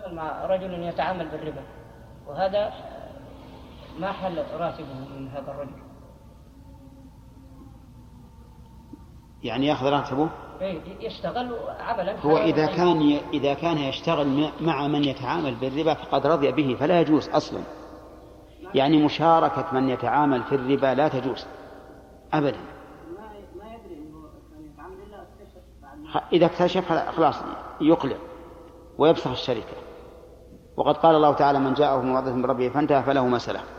اشتغل مع رجل يتعامل بالربا، وهذا ما حل راتبه من هذا الرجل، يعني يأخذ راتبه؟ يشتغل عملا. هو إذا كان يشتغل مع من يتعامل بالربا فقد رضي به فلا يجوز أصلا، يعني مشاركة من يتعامل في الربا لا تجوز أبدا. ما يدري أنه يتعامل إلا إذا اكتشف خلاص يقلع ويفسخ الشركة. وقد قال الله تعالى: من جاءه موعظة من ربه فانتهى فله ما سلف.